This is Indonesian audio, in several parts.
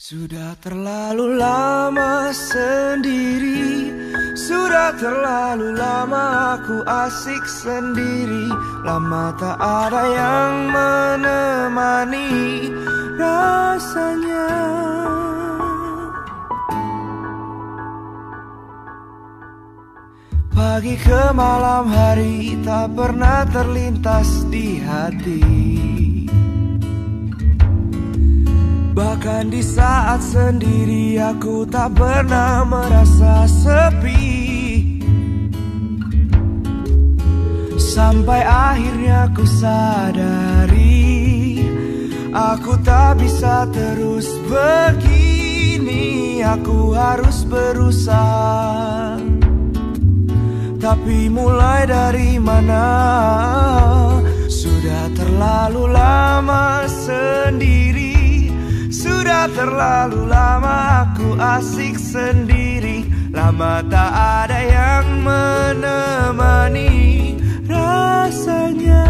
Sudah terlalu lama sendiri, sudah terlalu lama aku asik sendiri. Lama tak ada yang menemani rasanya. Pagi ke malam hari tak pernah terlintas di hati. Bahkan di saat sendiri aku tak pernah merasa sepi. Sampai akhirnya ku sadari, aku tak bisa terus begini. Aku harus berusaha. Tapi mulai dari mana? Sudah terlalu lama sendiri, sudah terlalu lama aku asik sendiri. Lama tak ada yang menemani rasanya.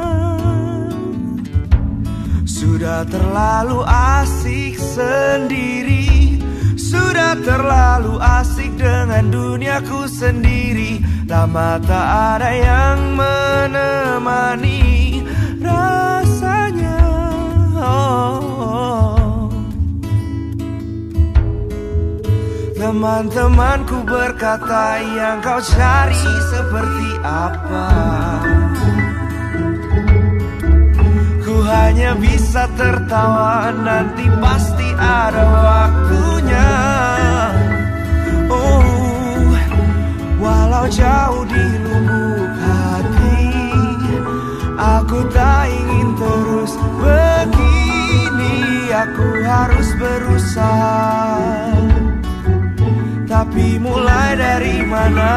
Sudah terlalu asik sendiri, sudah terlalu asik dengan duniaku sendiri. Lama tak ada yang menemani rasanya. Teman-temanku berkata, yang kau cari seperti apa? Ku hanya bisa tertawa, nanti pasti ada waktunya. Oh, walau jauh di lubuk hati, aku tak ingin terus begini. Aku harus berusaha. Tapi mulai dari mana?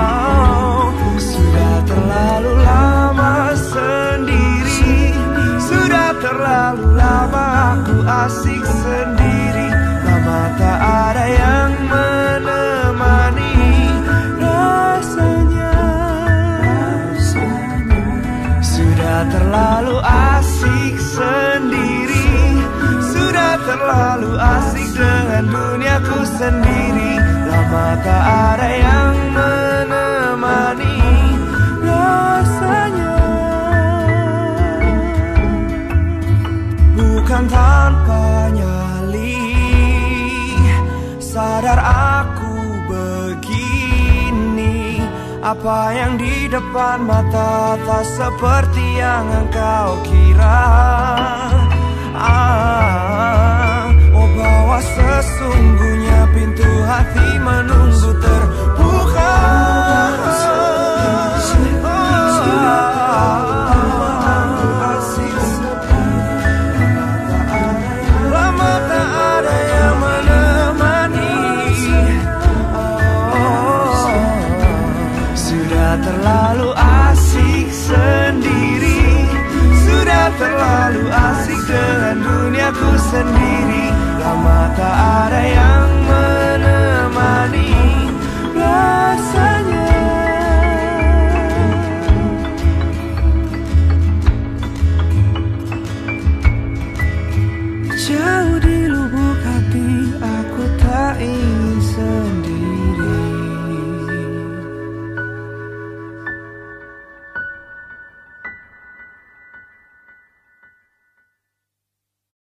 Sudah terlalu lama sendiri, sudah terlalu lama aku asik sendiri. Lama tak ada yang menemani rasanya. Sudah terlalu asik sendiri, sudah terlalu asik dengan duniaku sendiri. Lama tak ada yang menemani rasanya. Bukan tanpa nyali, sadar aku begini. Apa yang di depan mata tak seperti yang engkau kira. Oh, bahwa sesungguhnya pintu hati menunggu terbuka. Lama tak ada yang menemani. Sudah terlalu asik sendiri, sudah terlalu asik dengan duniaku sendiri. Lama tak ada yang